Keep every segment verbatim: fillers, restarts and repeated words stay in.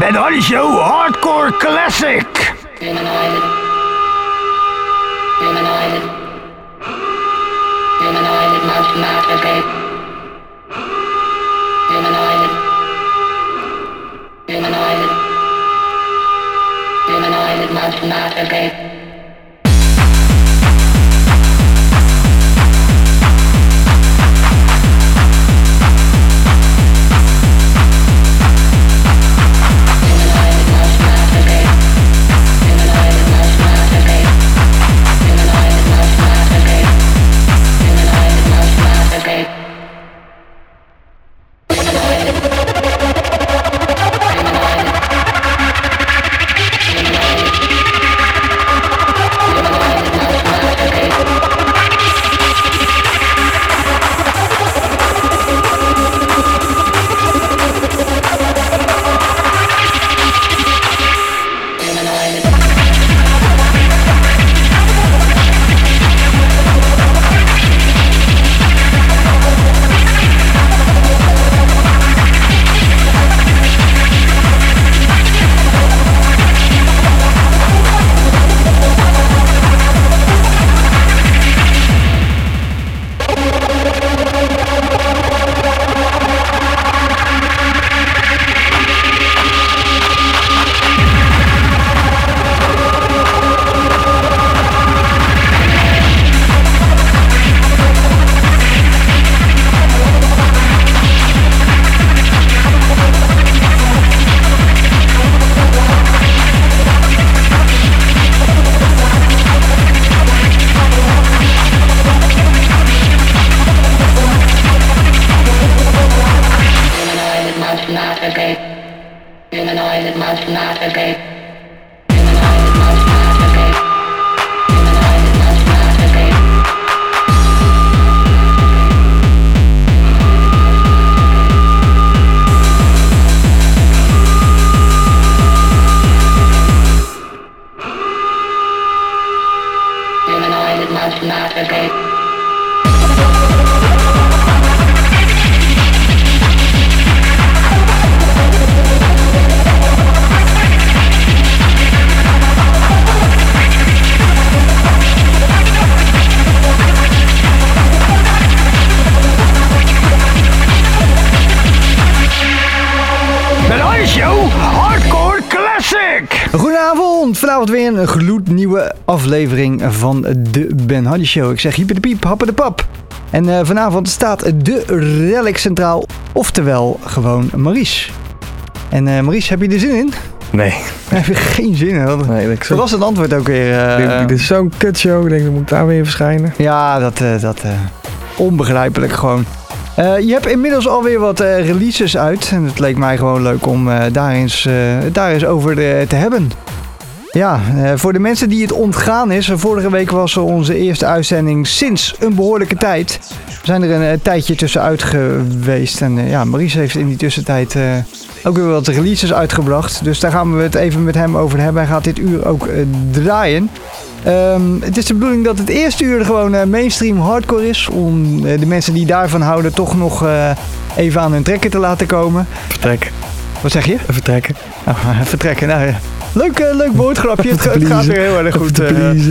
Ben Hardy Show Hardcore Classic. Humanoid. Humanoid. Humanoid mouse masturbate. Humanoid. Humanoid. Humanoid mouse masturbate. Vanavond weer een gloednieuwe aflevering van de Ben Hardy Show. Ik zeg hyper de piep, happen de pap. En uh, vanavond staat de relic centraal, oftewel gewoon Maurice. En uh, Maurice, heb je er zin in? Nee. Heb je geen zin in? Wat, nee, wat was het antwoord ook weer? Uh, ik denk, dit is zo'n kutshow, ik denk, dan moet ik daar weer verschijnen. Ja, dat, uh, dat uh, onbegrijpelijk gewoon. Uh, je hebt inmiddels alweer wat uh, releases uit. En het leek mij gewoon leuk om uh, daar, eens, uh, daar eens over de, te hebben. Ja, uh, voor de mensen die het ontgaan is. Vorige week was onze eerste uitzending sinds een behoorlijke tijd. We zijn er een uh, tijdje tussenuit geweest. En uh, ja, Maurice heeft in die tussentijd uh, ook weer wat releases uitgebracht. Dus daar gaan we het even met hem over hebben. Hij gaat dit uur ook uh, draaien. Um, het is de bedoeling dat het eerste uur gewoon uh, mainstream hardcore is. Om uh, de mensen die daarvan houden toch nog uh, even aan hun trekken te laten komen. Vertrek. Wat zeg je? Vertrekken. Oh, vertrekken, nou ja. Leuk, uh, leuk woordgrapje. Het, het gaat weer heel erg goed. Uh,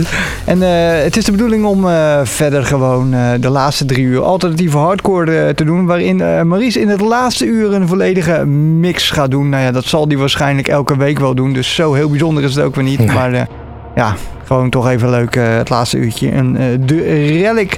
en uh, het is de bedoeling om uh, verder gewoon uh, de laatste drie uur alternatieve hardcore uh, te doen. Waarin uh, Maurice in het laatste uur een volledige mix gaat doen. Nou ja, dat zal hij waarschijnlijk elke week wel doen. Dus zo heel bijzonder is het ook weer niet. Nee. Maar uh, ja, gewoon toch even leuk uh, het laatste uurtje. En uh, de Relic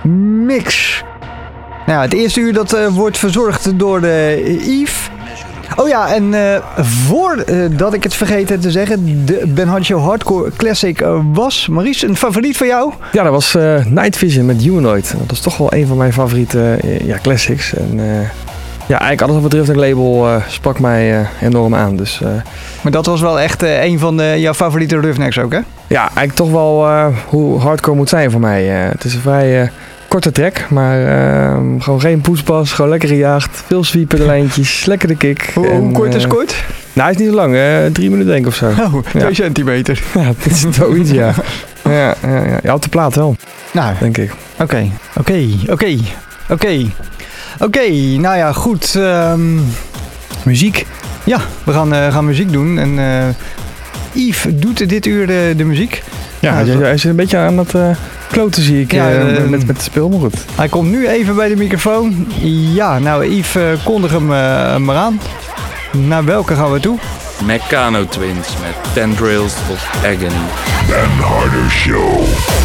Mix. Nou ja, het eerste uur dat uh, wordt verzorgd door uh, Yves. Oh ja, en uh, voordat uh, ik het vergeten te zeggen, de Ben Hardy Show Hardcore Classic uh, was. Maurice, een favoriet van jou? Ja, dat was uh, Night Vision met Humanoid. Dat is toch wel een van mijn favoriete uh, ja, classics. En, uh, ja, eigenlijk alles wat betreft een label uh, sprak mij uh, enorm aan. Dus, uh, maar dat was wel echt uh, een van de, jouw favoriete roughnecks ook, hè? Ja, eigenlijk toch wel uh, hoe hardcore moet zijn voor mij. Uh, het is een vrij... Uh, korte track, maar uh, gewoon geen poespas, gewoon lekker gejaagd. Veel sweepen de lijntjes, lekker de kick. Hoe, en, hoe kort is uh, kort? Nou, hij is niet zo lang, uh, drie minuten denk ik of zo. Oh, twee ja. centimeter. Ja, dat is zoiets, ja. ja, ja, ja. Ja, op de plaat wel, nou, denk ik. Oké, oké, oké, oké. Oké, nou ja, goed. Um, muziek. Ja, we gaan, uh, gaan muziek doen. En uh, Yves doet dit uur de, de muziek. Ja, ja, hij zit een beetje aan het uh, kloten, zie ik, ja, uh, met, met het speel, maar goed. Hij komt nu even bij de microfoon. Ja, nou Yves, uh, kondig hem uh, maar aan. Naar welke gaan we toe? Meccano Twins met Tendrils of Agony. Ben Harder Show.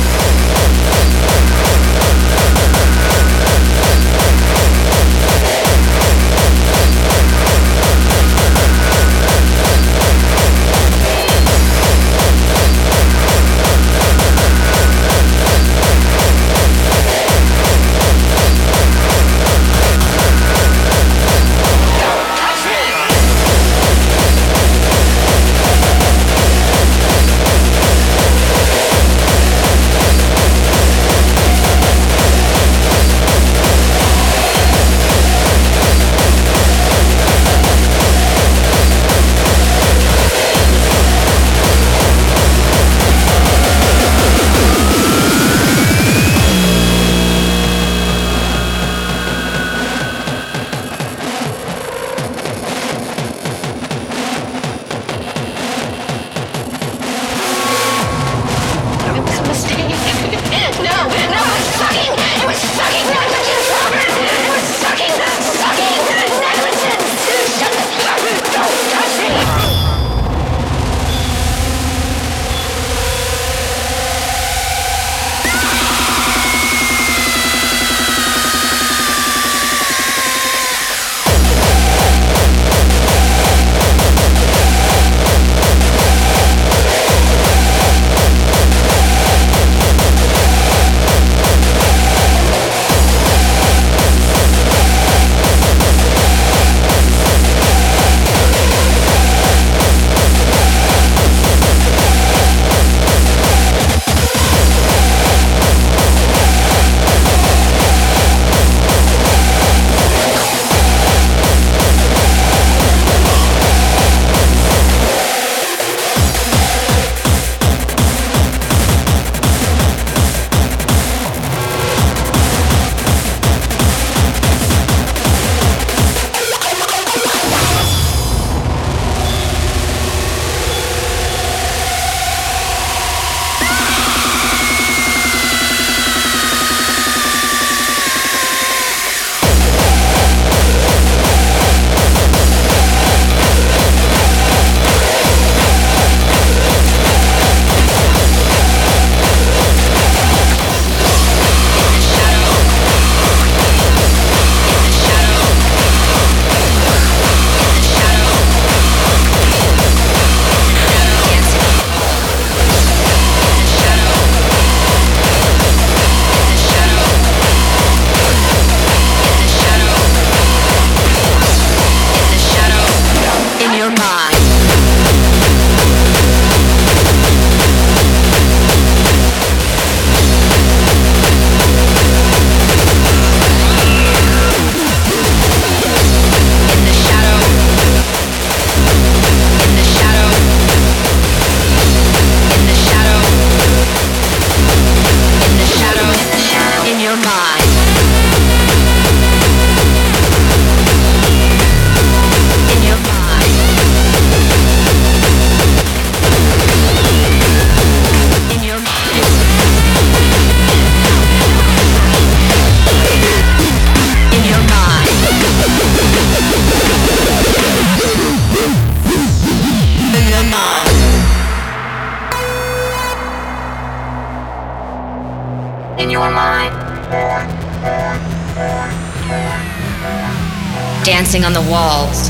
Dancing on the walls.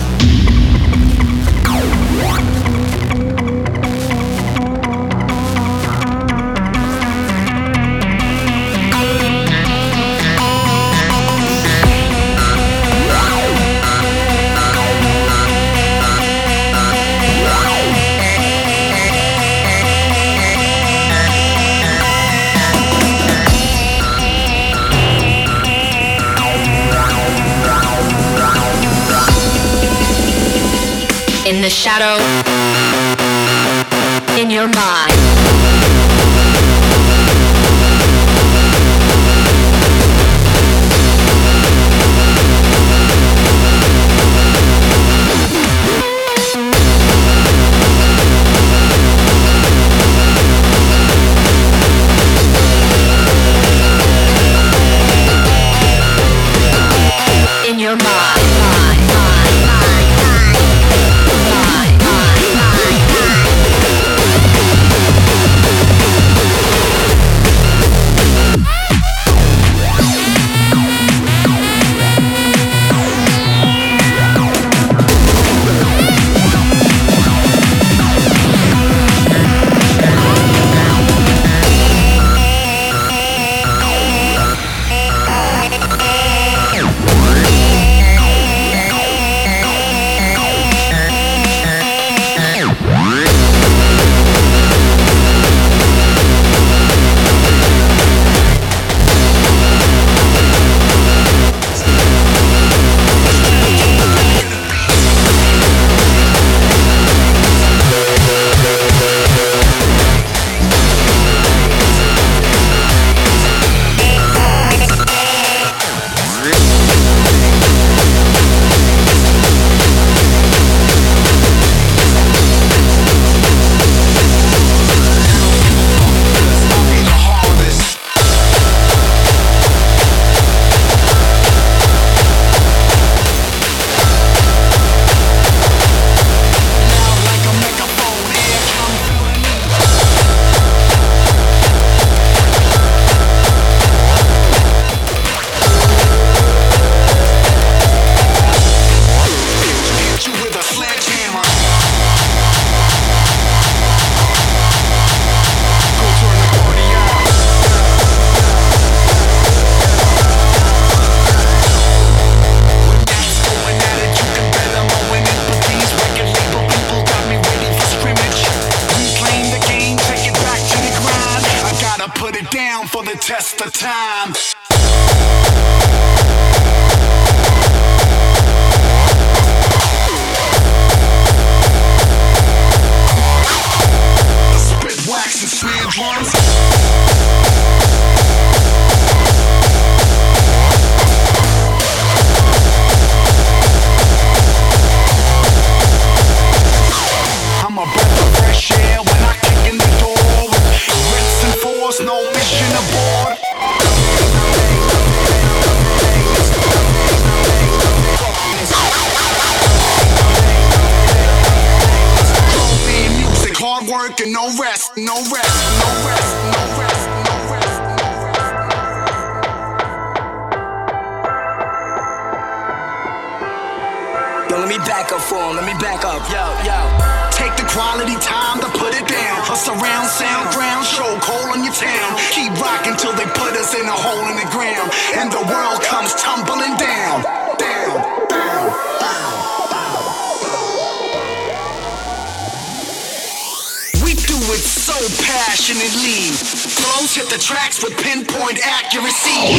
In the shadow, in your mind. time. Spit wax and snare drums. I'm a breath of fresh air when I kick in the door with rips and force, no mission aboard. Cold music, hard work and no rest, no rest, no rest, no rest, no rest, no rest. Yo, let me back up for him, let me back up, yo, yo. Take the quality time to put it down. A surround sound ground show cold on your town. Keep rocking till they put us in a hole in the ground. And the world comes tumbling down. Down, down, down, down. We do it so passionately. Flows hit the tracks with pinpoint accuracy.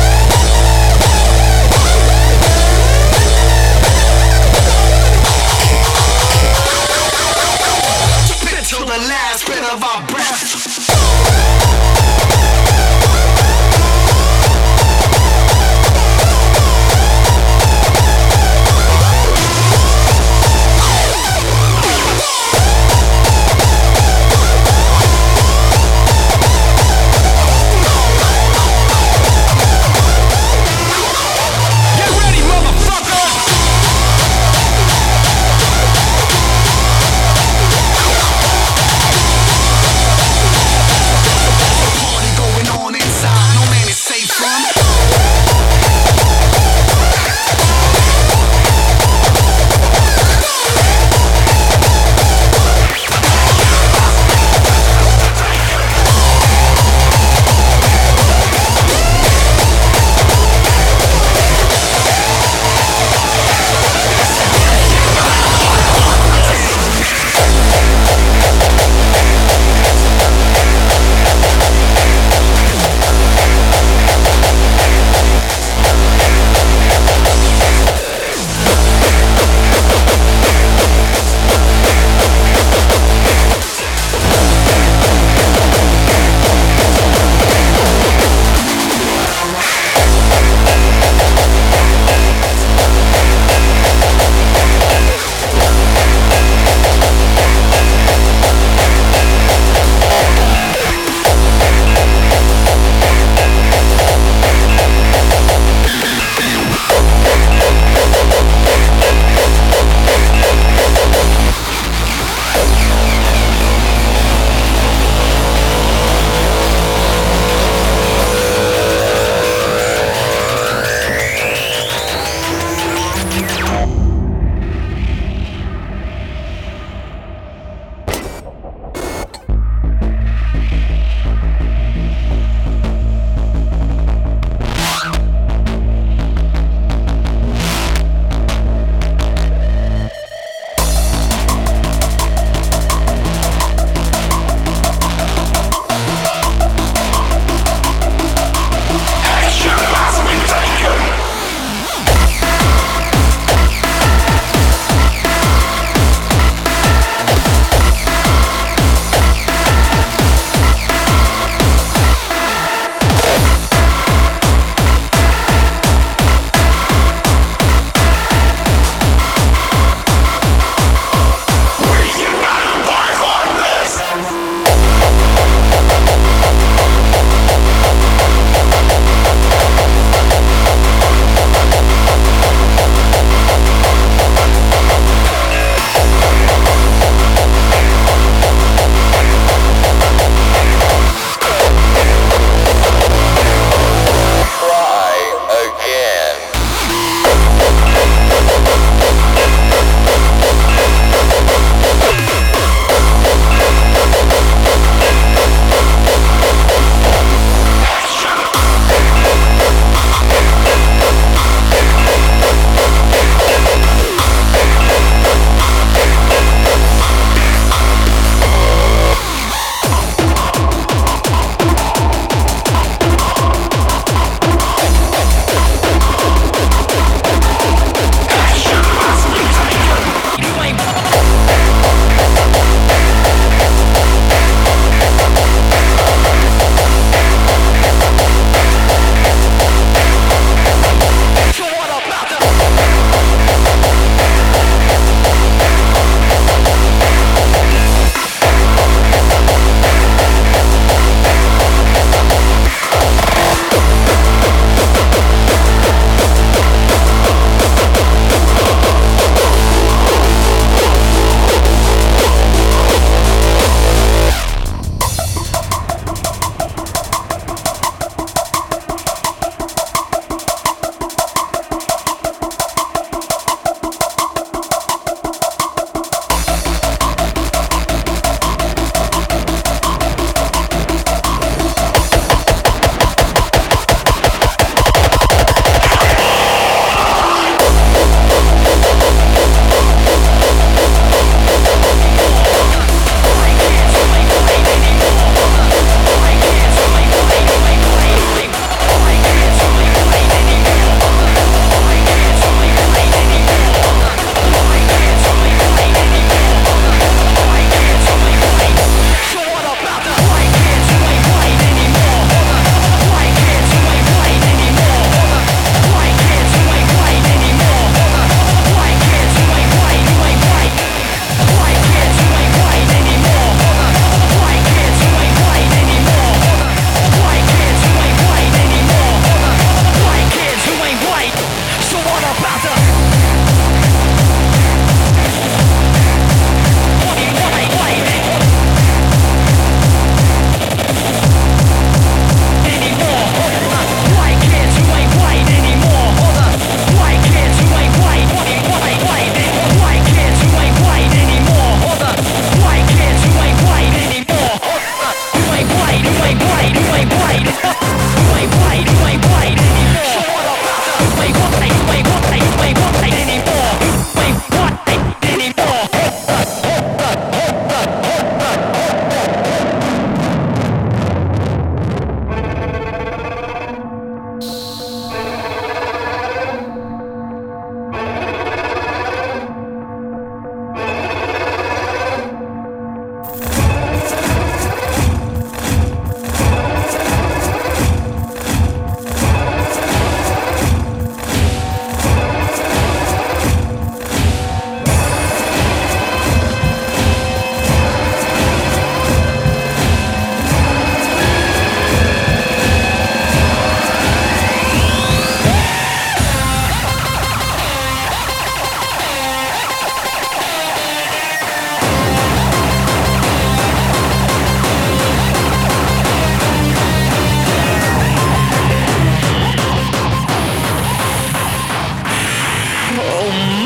Till the last bit of our breath.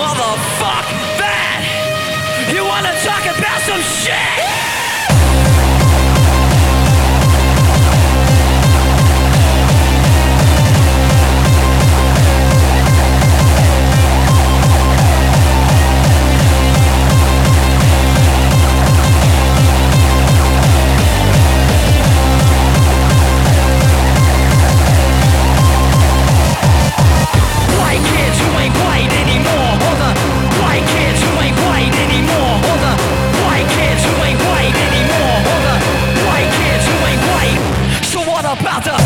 Motherfuck that! You wanna talk about some shit? White kids who ain't white anymore, or the white kids who ain't white anymore, or the white kids who ain't white anymore, or the white kids who ain't white. So what about the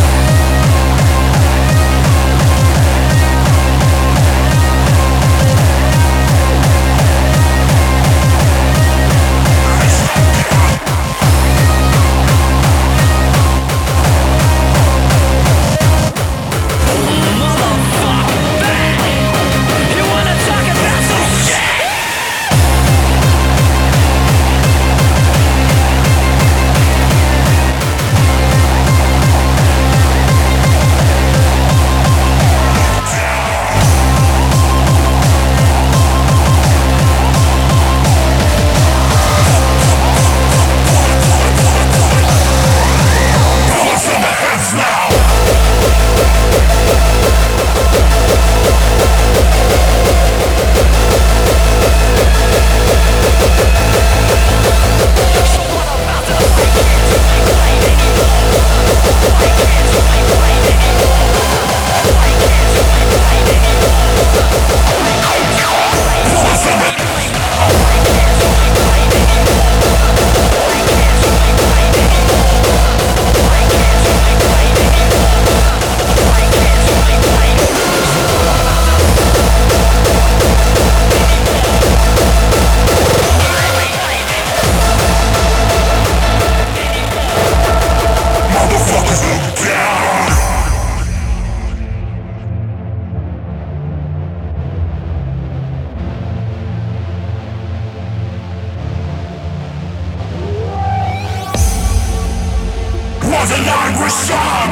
was an angry son.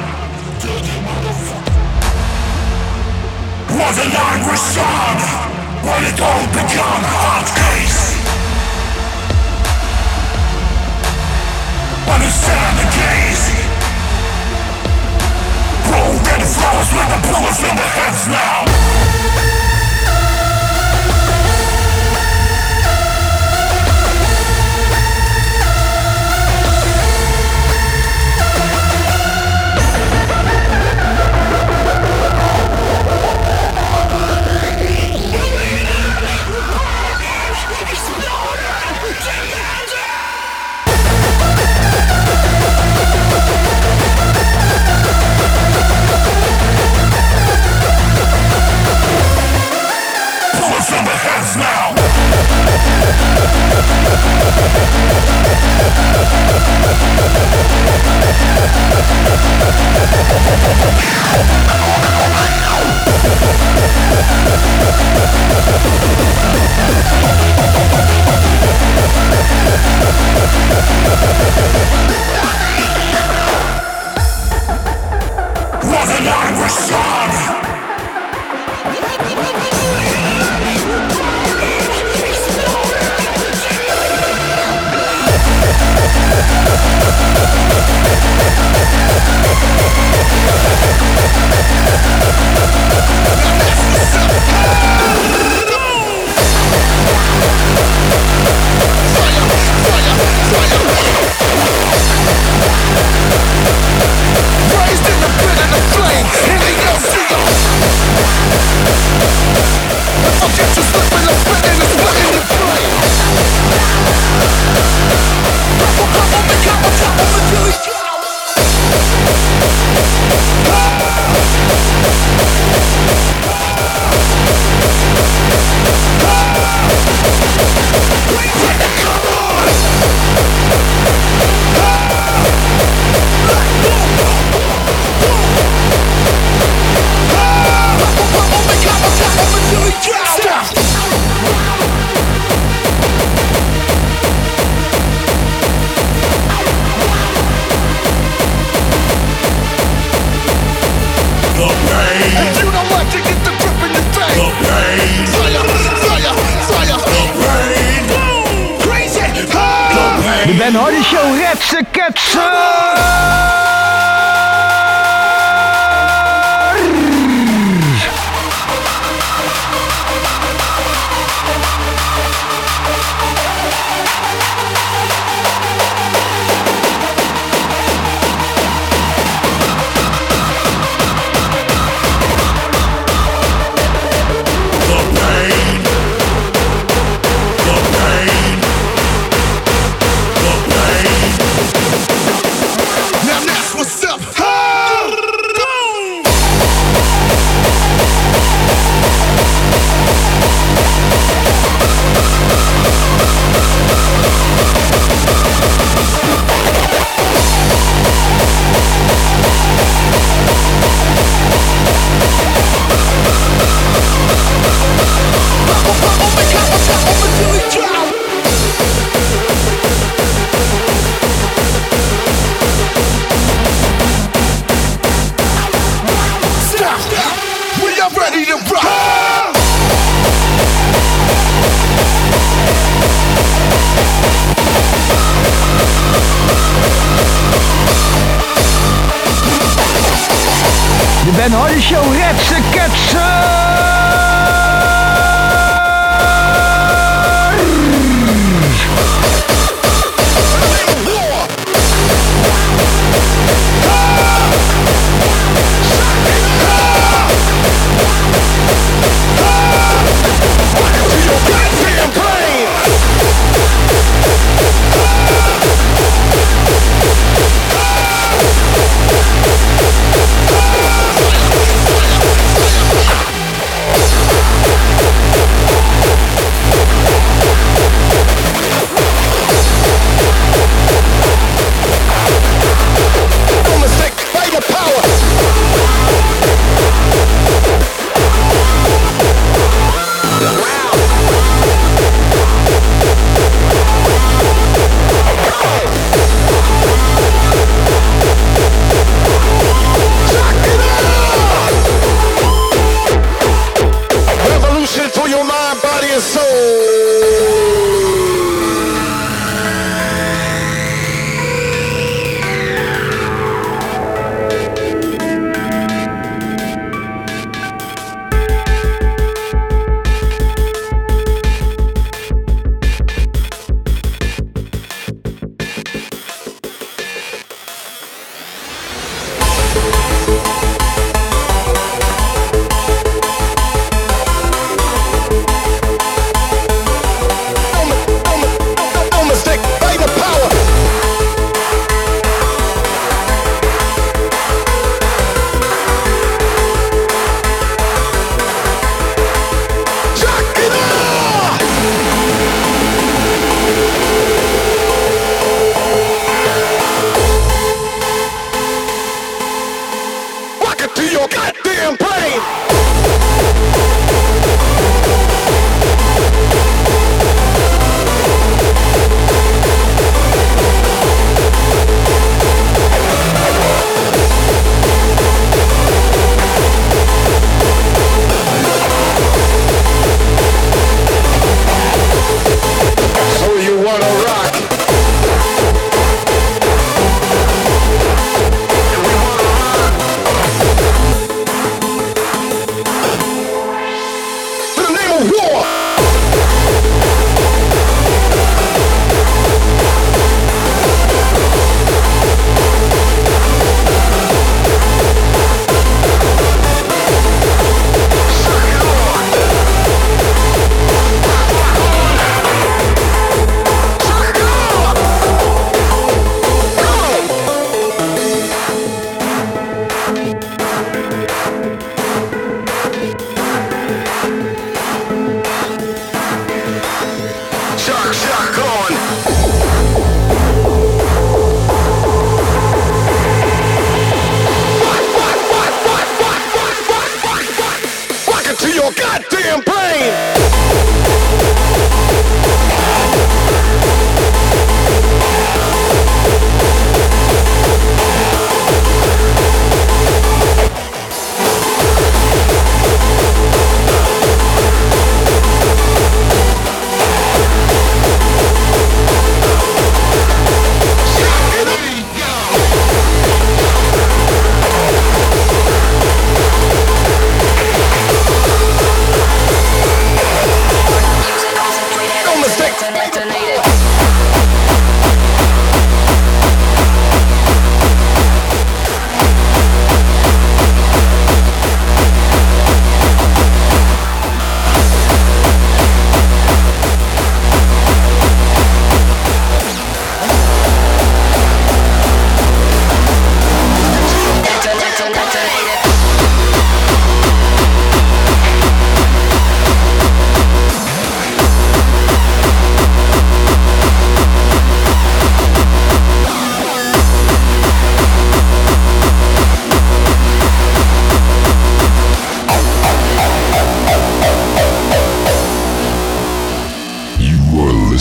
Was an angry son. When it all began, hard case. Understand the gaze. Broken flowers with the bullets in the heads now. In the heads now. Was an angry son. Raised in the pit and the flame, anything else to you? If I get you slipping, I'm spitting and splitting your brain. Purple, purple, make up on top of the Billy Joe. Stop! Ben Hardy Show, retsen, ketsen! Ben Hardy Show, retsen, ketsen!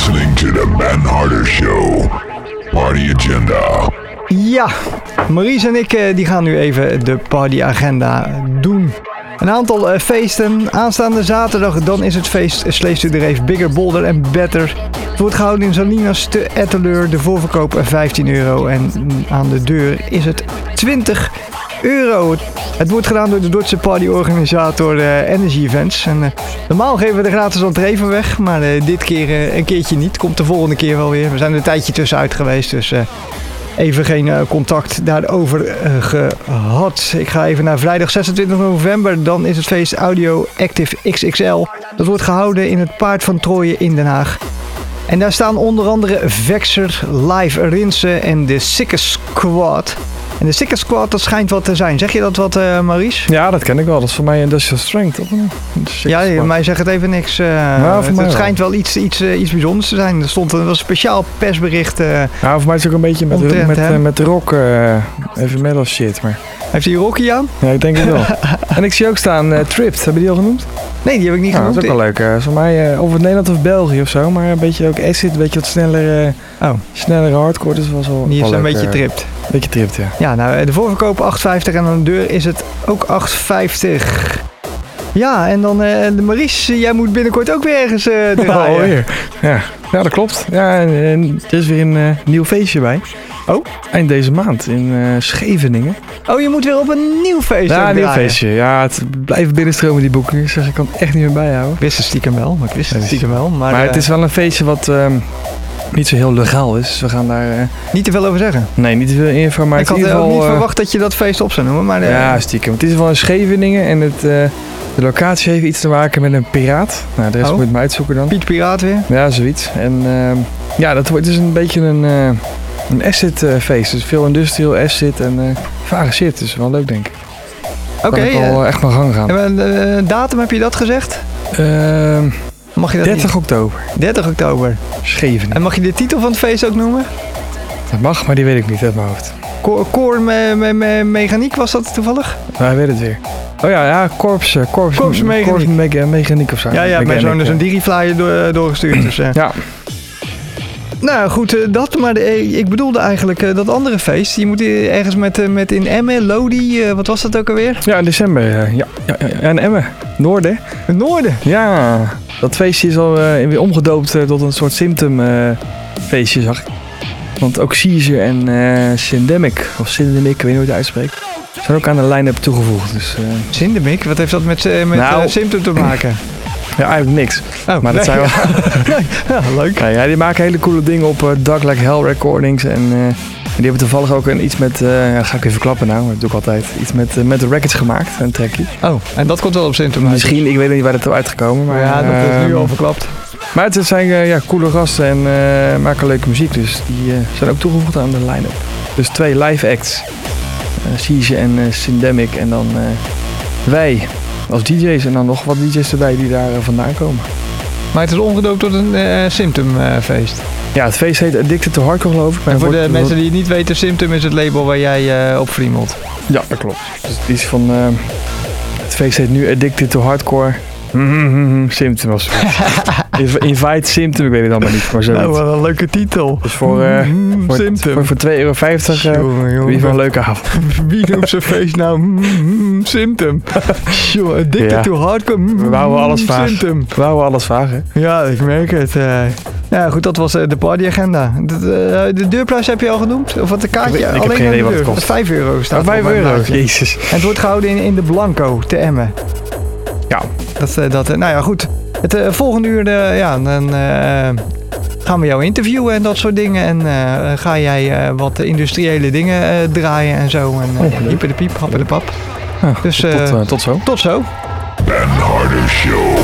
listening to the Ben Harder Show. Party Agenda. Ja, Maurice en ik uh, die gaan nu even de partyagenda doen. Een aantal uh, feesten. Aanstaande zaterdag dan is het feest Slaves to the Rave Bigger, Bolder en Better. Het wordt gehouden in Salinas te Etteleur. De voorverkoop vijftien euro en aan de deur is het twintig euro. Het wordt gedaan door de Duitse partyorganisator uh, Energy Events. En, uh, normaal geven we de gratis entree van weg, maar uh, dit keer uh, een keertje niet. Komt de volgende keer wel weer. We zijn er een tijdje tussenuit geweest, dus uh, even geen uh, contact daarover uh, gehad. Ik ga even naar vrijdag zesentwintig november. Dan is het feest Audio Active X X L. Dat wordt gehouden in het Paard van Troje in Den Haag. En daar staan onder andere Vexer, Live Rinse en de Sikke Squad. En de Sikke Squad, dat schijnt wat te zijn. Zeg je dat wat, uh, Maurice? Ja, dat ken ik wel. Dat is voor mij Industrial Strength, toch? Ja, ja, mij zegt het even niks. Uh, ja, het het schijnt wel iets, iets, uh, iets bijzonders te zijn. Er stond een, een speciaal persbericht. Uh, ja, voor mij is het ook een beetje met, omtrent, met, uh, met de rock, uh, even metal shit. Maar... Heeft hij Rocky aan? Ja, ik denk het wel. En ik zie ook staan uh, Tripped. Hebben die al genoemd? Nee, die heb ik niet ja, genoemd. Dat is ook wel leuk. Uh, voor mij, uh, of het Nederland of België of zo. Maar een beetje ook acid, een beetje wat sneller, uh, oh. snellere hardcore. Dus was wel, die is wel een leuk, beetje uh, tript. Een beetje tript, ja. Ja, nou, de voorverkoop acht vijftig en aan de deur is het ook acht vijftig. Ja, en dan uh, de Maurice, jij moet binnenkort ook weer ergens uh, draaien. Oh, weer. Ja. ja, dat klopt. Ja, en, en er is weer een uh, nieuw feestje bij. Oh? Eind deze maand in uh, Scheveningen. Oh, je moet weer op een nieuw feestje Ja, een nieuw draaien. feestje. Ja, het blijven binnenstromen die boekingen. Zeg, ik kan het echt niet meer bijhouden. Ik wist het stiekem wel, maar ik wist het stiekem wel. Maar, maar uh, het is wel een feestje wat uh, niet zo heel legaal is. We gaan daar... Uh, niet te veel over zeggen? Nee, niet te veel info, maar ik het had in ieder ook geval, niet uh, verwacht dat je dat feest op zou noemen. Maar, uh, ja, stiekem. Het is wel in Scheveningen en het, uh, de locatie heeft iets te maken met een piraat. Nou, de rest oh. moet je maar uitzoeken dan. Piet Piraat weer? Ja, zoiets. En uh, ja, dat wordt dus een beetje een... Uh, Een acid uh, feest, dus veel industrial acid en uh, vage shit, dus wel leuk denk ik. Oké. Okay, kan ik al uh, echt maar gang gaan. En een uh, datum, heb je dat gezegd? Uh, mag je dat dertig niet? oktober. dertig oktober. Scheveningen. En mag je de titel van het feest ook noemen? Dat mag, maar die weet ik niet uit mijn hoofd. Core me, me, me, Mechaniek, was dat toevallig? Nou, hij weet het weer. Oh ja, ja, Korps, uh, Korps, Korps Mechaniek. Korps me- Mechaniek of zo. Ja, ja, met zo'n, uh. zo'n digiflyer door, doorgestuurd. Dus, uh. ja. Nou goed, dat, maar de, ik bedoelde eigenlijk uh, dat andere feest. Je moet ergens met, uh, met in Emmen, Lodi, uh, wat was dat ook alweer? Ja, in december, uh, ja, ja, ja, ja, in Emmen, Noorden. In Noorden? Ja, dat feestje is al uh, weer omgedoopt uh, tot een soort symptom uh, feestje, zag ik. Want ook Seizure en uh, Syndemic, of Syndemic, ik weet niet hoe je het uitspreekt, zijn ook aan de line-up toegevoegd. Dus, uh... Syndemic? Wat heeft dat met, uh, met nou, uh, symptom te maken? Ja, eigenlijk niks. Oh, maar dat nee, zijn wel... ja. ja, leuk. Ja, ja, die maken hele coole dingen op uh, Dark Like Hell Recordings. En, uh, en die hebben toevallig ook een, iets met... Uh, ja, ga ik even klappen nou, dat doe ik altijd. Iets met, uh, met de records gemaakt, een trackje. Oh, en dat komt wel op symptom. Misschien, ik weet niet waar dat is uitgekomen. Maar, ja, dat uh, is nu al verklapt. Maar het zijn uh, ja, coole gasten en uh, maken leuke muziek. Dus die uh, zijn ook toegevoegd aan de line-up. Dus twee live acts. Uh, Siege en uh, Syndemic. En dan uh, wij als D J's. En dan nog wat D J's erbij die daar uh, vandaan komen. Maar het is omgedoopt tot een uh, Symptom-feest. Uh, ja, het feest heet Addicted to Hardcore, geloof ik. En voor de mensen die het niet weten, Symptom is het label waar jij uh, op friemelt. Ja, dat klopt. Dus het is van... Uh, het feest heet nu Addicted to Hardcore. Mm-hmm, Symptom was Invite Symptom, ik weet het allemaal niet, maar zo. Nou, wat een leuke titel. Dus voor, uh, mm, voor, voor, voor twee euro vijftig uh, wie van een leuke avond. Wie noemt zijn feest nou mm, Symptom? Yo, addicted ja. to hardcore. Mm, we wouden alles vaag. Symptom. We wouden alles vaag, hè? Ja, ik merk het. Uh, ja, goed, dat was uh, de partyagenda. De, uh, de deurprijs heb je al genoemd? Of wat de kaartje? Ik, ik alleen heb geen idee wat het kost. vijf euro staat oh, vijf euro, jezus. En het wordt gehouden in, in de Blanco, te Emmen. Ja. Dat, dat, nou ja, goed. Het uh, volgende uur, uh, ja, dan uh, gaan we jou interviewen en dat soort dingen. En uh, ga jij uh, wat industriële dingen uh, draaien en zo. En uh, piepen de piep, happen de pap. Ja, dus, uh, tot, uh, tot zo. Tot zo. Ben Harder Show.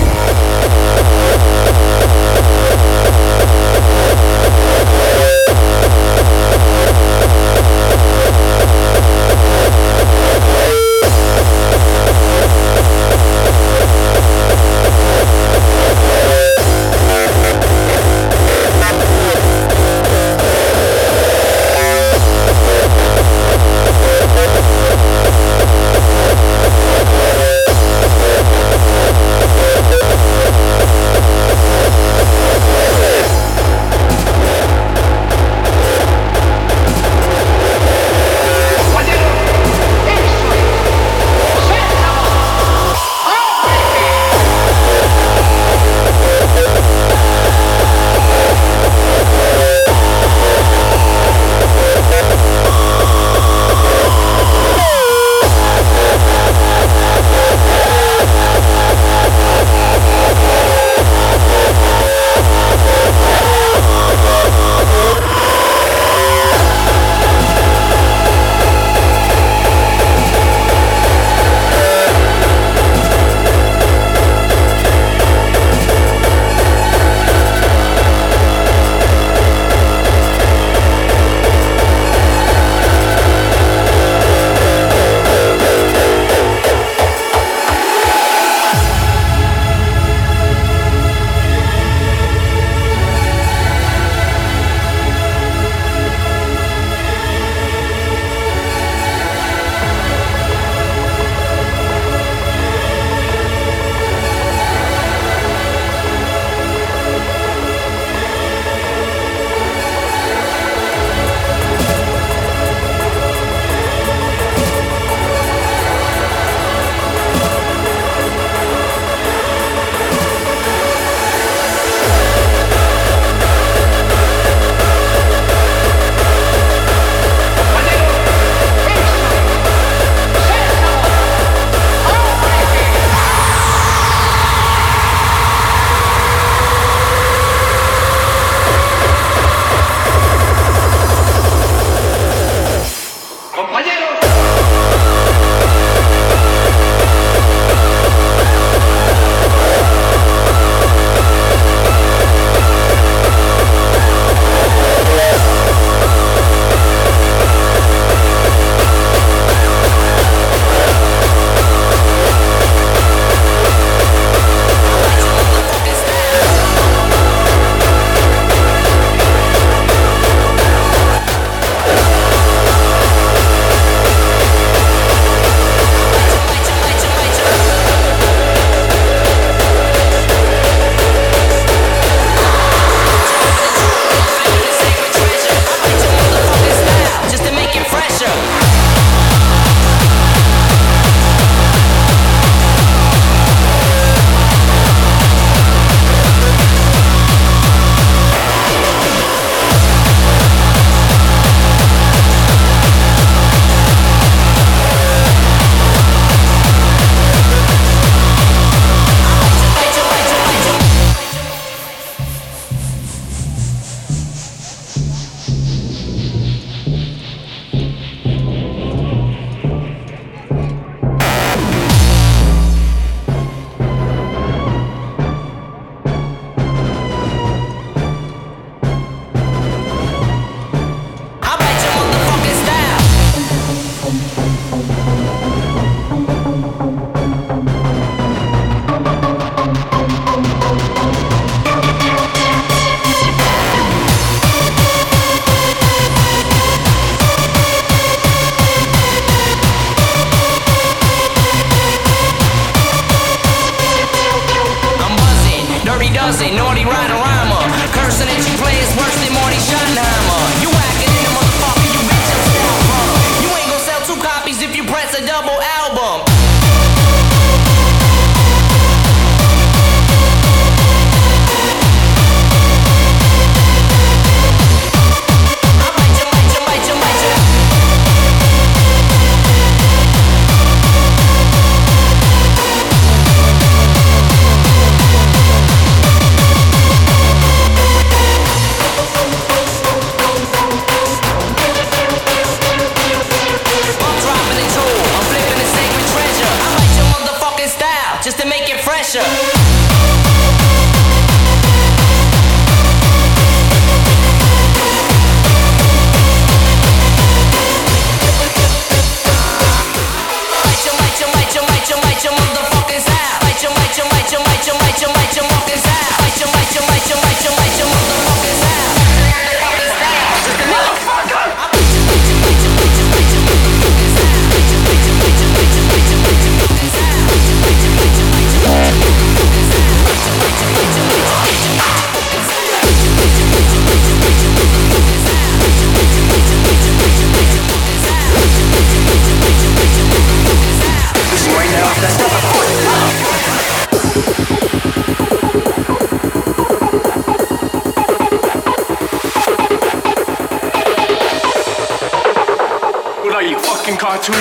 cartoon?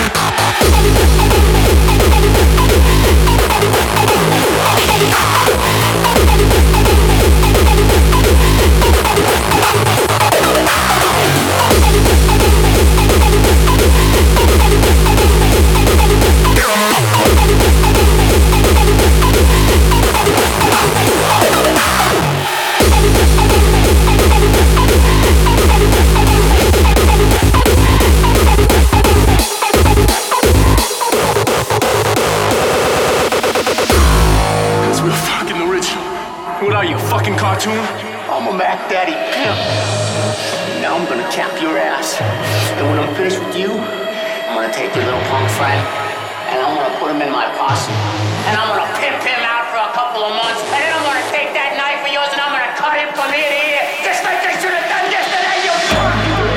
Cartoon? I'm a Mac Daddy pimp. And now I'm gonna tap your ass. And when I'm finished with you, I'm gonna take your little punk friend and I'm gonna put him in my posse. And I'm gonna pimp him out for a couple of months. And then I'm gonna take that knife of yours and I'm gonna cut him from ear to ear. Just like I should have done yesterday, you fuck!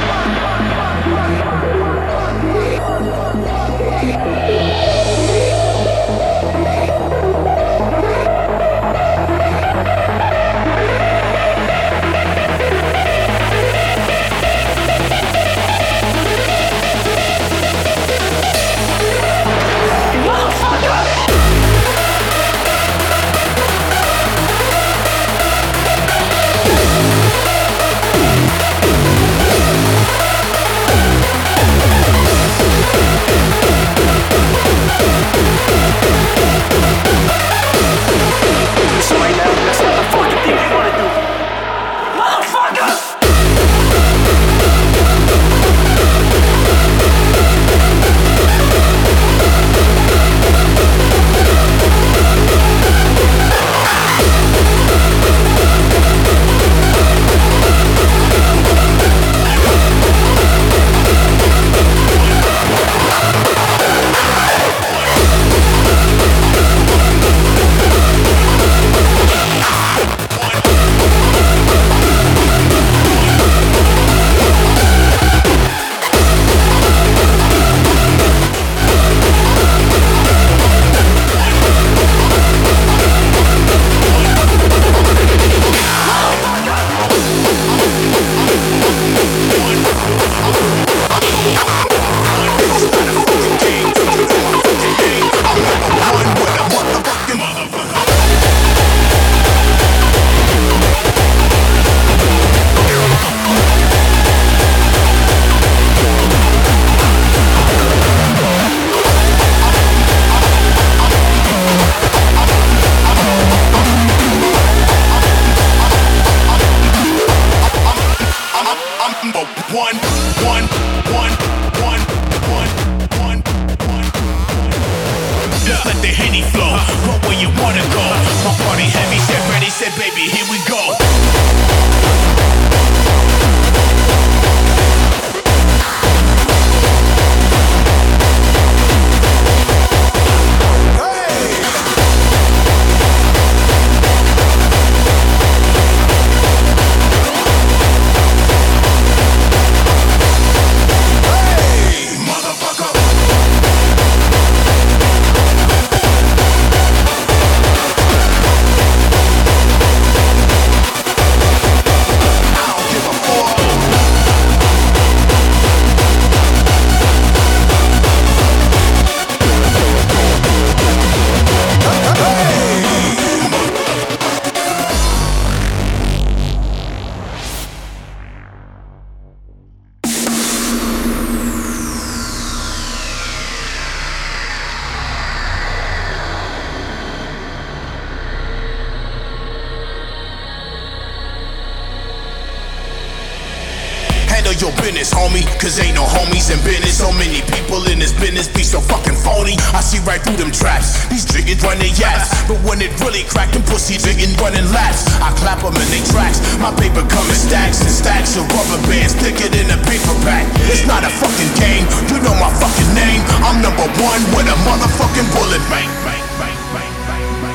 Your business, homie, cause ain't no homies in business. So many people in this business be so fucking phony. I see right through them traps. These jiggins run their yaps, but when it really crack, them pussies jiggin' running laps. I clap them in they tracks. My paper come in stacks and stacks of rubber bands thicker than a paper pack. It's not a fucking game, you know my fucking name. I'm number one with a motherfucking bullet bang, bang, bang, bang, bang, bang.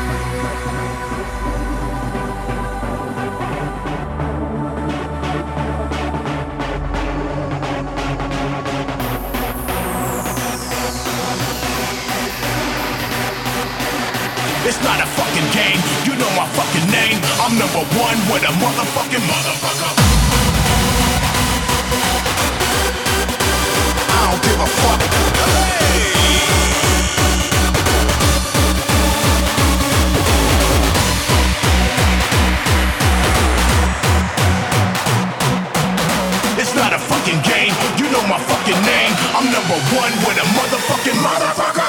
It's not a fucking game, you know my fucking name. I'm number one with a motherfucking motherfucker. I don't give a fuck. It's not a fucking game, you know my fucking name. I'm number one with a motherfucking motherfucker.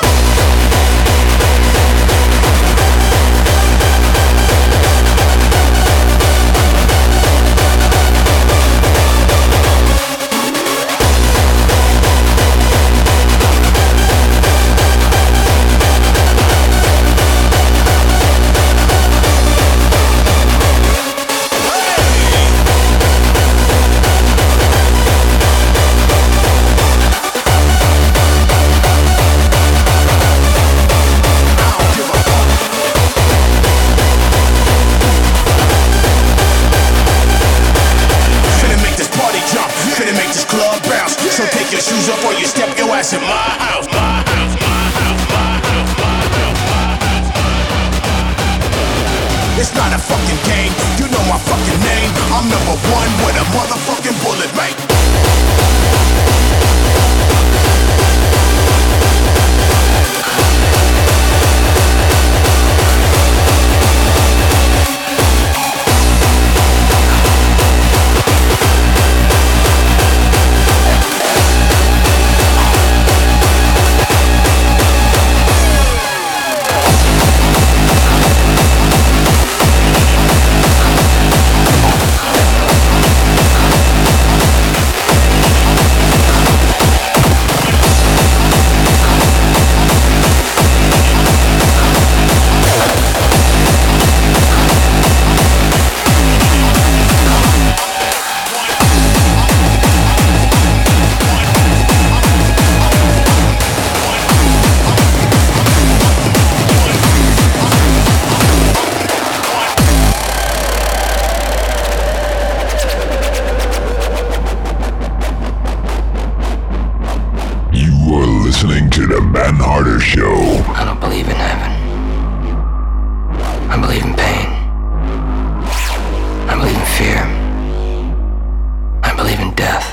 Shoes up or you step your ass in my house. My house, my house, my house, my house, my house. It's not a fucking game, you know my fucking name. I'm number one with a motherfucking bullet, mate. Listening to the Ben Harder Show. I don't believe in heaven. I believe in pain. I believe in fear. I believe in death.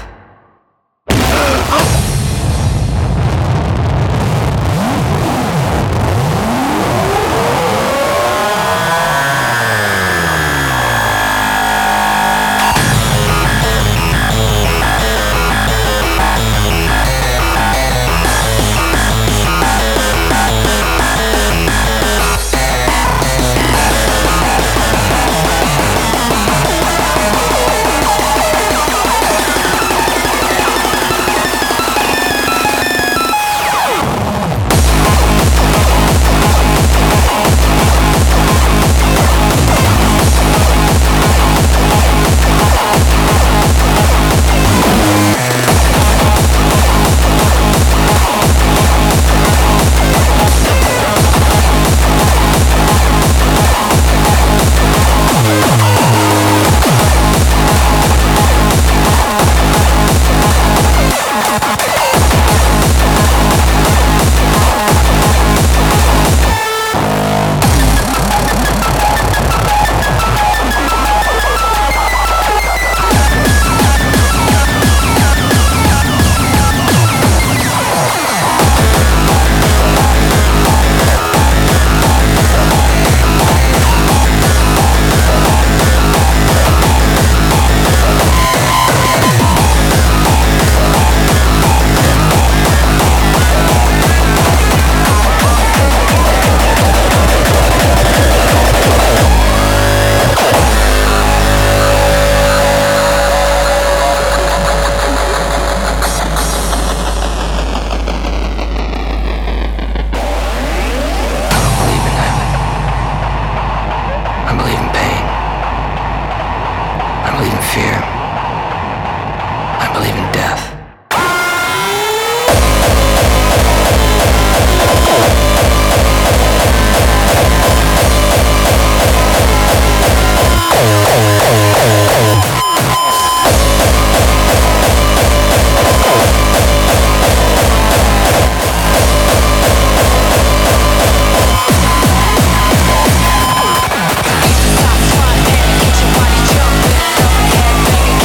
Stop trying, get your body jumping. Head banging.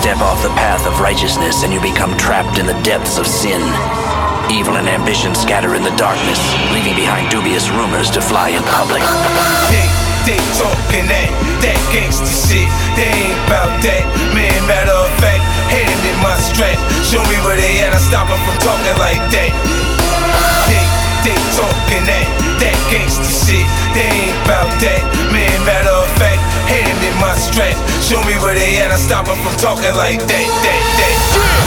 step off the path of righteousness and you become trapped in the depths of sin. Evil and ambition scatter in the darkness, leaving behind dubious rumors to fly in public. They, they talking that, that gangsta shit. They ain't about that, man, matter of fact. Hand in my strap, show me where they at, I stop them from talking like that. They, they talking that, that gangsta shit. They ain't about that, man, matter of fact. Hand in my strap, show me where they at, I stop them from talking like that, that, that.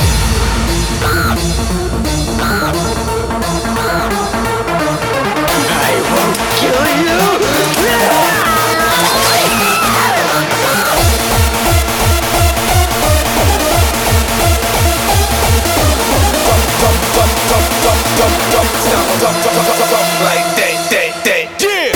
I won't kill you. Like that, that, that, yeah.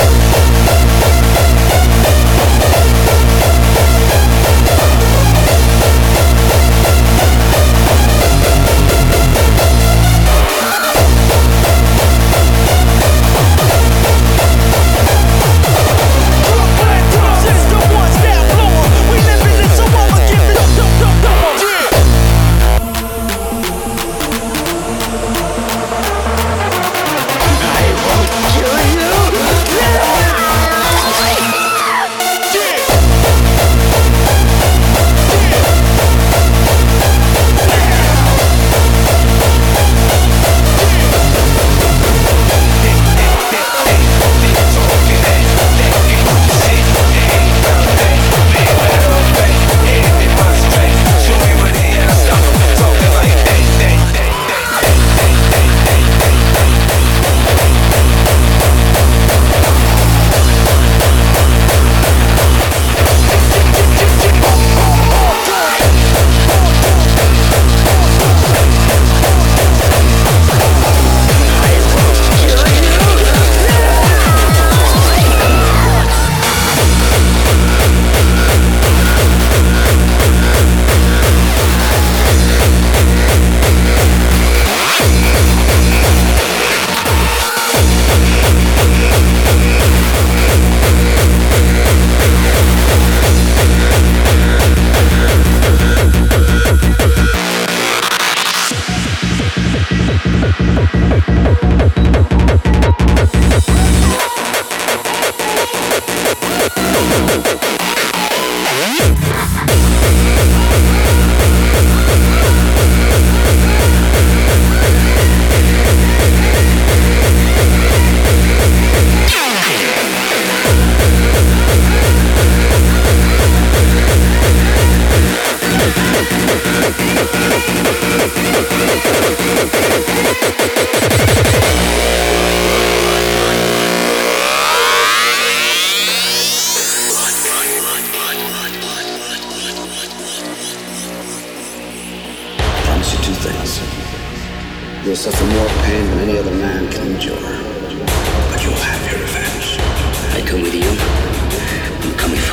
You'll suffer more pain than any other man can endure. But you'll have your revenge. I come with you. I'm coming for